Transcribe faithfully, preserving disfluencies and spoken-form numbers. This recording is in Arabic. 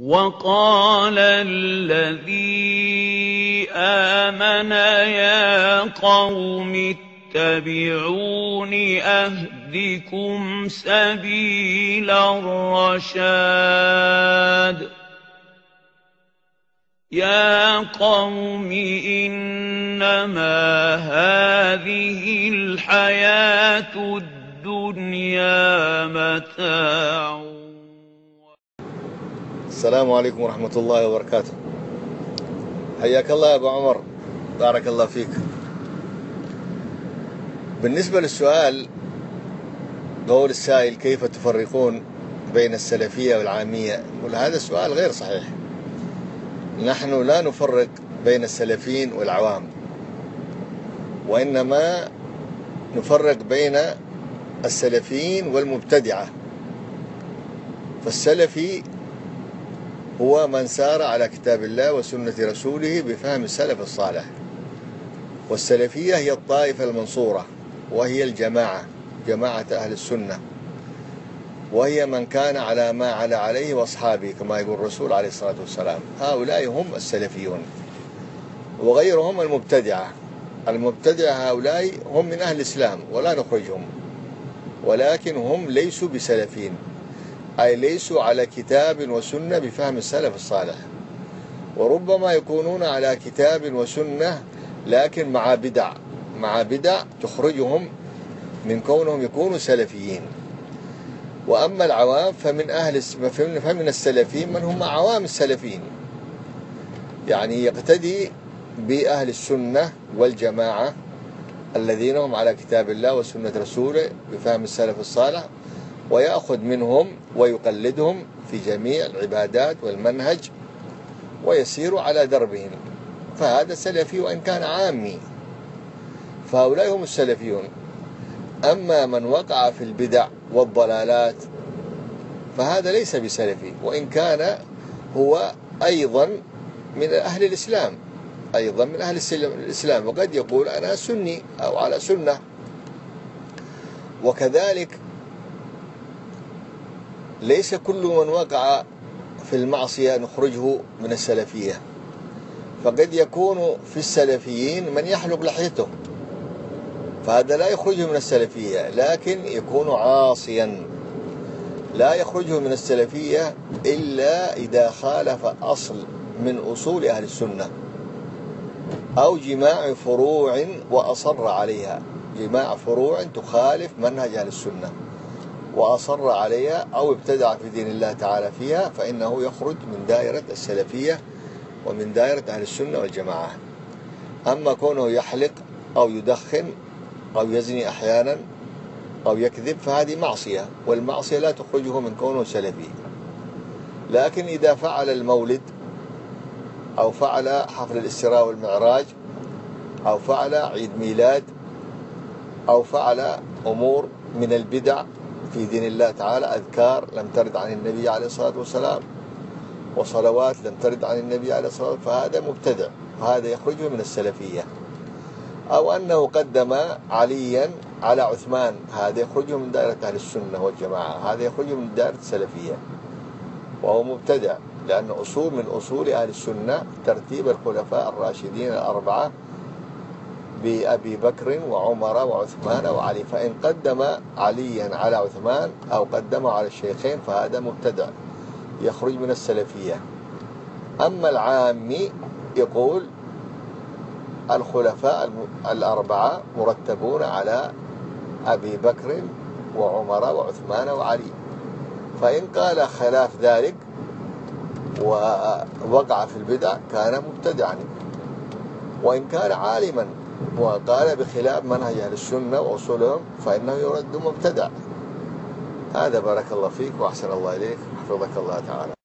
وَقَالَ الَّذِي آمَنَ يَا قَوْمِ اتَّبِعُونِ أَهْدِكُمْ سَبِيلَ الرَّشَادِ يَا قَوْمِ إِنَّمَا هَٰذِهِ الْحَيَاةُ الدُّنْيَا مَتَاعٌ. السلام عليكم ورحمة الله وبركاته. حياك الله يا أبو عمر، بارك الله فيك. بالنسبة للسؤال، قول السائل كيف تفرقون بين السلفية والعامية؟ يقول هذا السؤال غير صحيح. نحن لا نفرق بين السلفيين والعوام، وإنما نفرق بين السلفيين والمبتدعة. فالسلفي هو من سار على كتاب الله وسنة رسوله بفهم السلف الصالح، والسلفية هي الطائفة المنصورة، وهي الجماعة، جماعة أهل السنة، وهي من كان على ما على عليه وأصحابه كما يقول الرسول عليه الصلاة والسلام. هؤلاء هم السلفيون، وغيرهم المبتدعة. المبتدعة هؤلاء هم من أهل الإسلام ولا نخرجهم، ولكن هم ليسوا بسلفين، أي ليسوا على كتاب وسنة بفهم السلف الصالح. وربما يكونون على كتاب وسنة لكن مع بدع مع بدع تخرجهم من كونهم يكونوا سلفيين. وأما العوام فمن أهل فمن السلفين من هم عوام السلفين، يعني يقتدي بأهل السنة والجماعة الذين هم على كتاب الله وسنة رسوله بفهم السلف الصالح، ويأخذ منهم ويقلدهم في جميع العبادات والمنهج ويسير على دربهم، فهذا سلفي وإن كان عامي. فهؤلاء هم السلفيون. أما من وقع في البدع والضلالات فهذا ليس بسلفي، وإن كان هو أيضا من أهل الإسلام، أيضا من أهل الإسلام، وقد يقول أنا سني أو على سنة. وكذلك ليس كل من وقع في المعصية نخرجه من السلفية، فقد يكون في السلفيين من يحلق لحيته، فهذا لا يخرجه من السلفية، لكن يكون عاصيا. لا يخرجه من السلفية إلا إذا خالف أصل من أصول أهل السنة، أو جماع فروع وأصر عليها، جماع فروع تخالف منهج أهل السنة وأصر عليها، أو ابتدع في دين الله تعالى فيها، فإنه يخرج من دائرة السلفية ومن دائرة أهل السنة والجماعة. أما كونه يحلق أو يدخن أو يزني أحيانا أو يكذب فهذه معصية، والمعصية لا تخرجه من كونه سلفي. لكن إذا فعل المولد أو فعل حفل الإسراء والمعراج أو فعل عيد ميلاد أو فعل أمور من البدع في دين الله تعالى، أذكار لم ترد عن النبي عليه الصلاة والسلام وصلوات لم ترد عن النبي عليه الصلاة والسلام، فهذا مبتدع، وهذا يخرجه من السلفية. أو أنه قدم عليا على عثمان، هذا يخرجه من دائرة أهل السنة والجماعة، هذا يخرجه من دائرة السلفية وهو مبتدع، لأن أصول من أصول أهل السنة ترتيب الخلفاء الراشدين الأربعة بأبي بكر وعمر وعثمان وعلي، فإن قدم عليا على عثمان أو قدمه على الشيخين فهذا مبتدع يخرج من السلفية. أما العامي يقول الخلفاء الأربعة مرتبون على أبي بكر وعمر وعثمان وعلي، فإن قال خلاف ذلك ووقع في البدع كان مبتدعا، وإن كان عالما وقال بخلاف منهج أهل السنة وأصولهم فإنه يرد مبتدع. هذا بارك الله فيك وأحسن الله إليك، حفظك الله تعالى.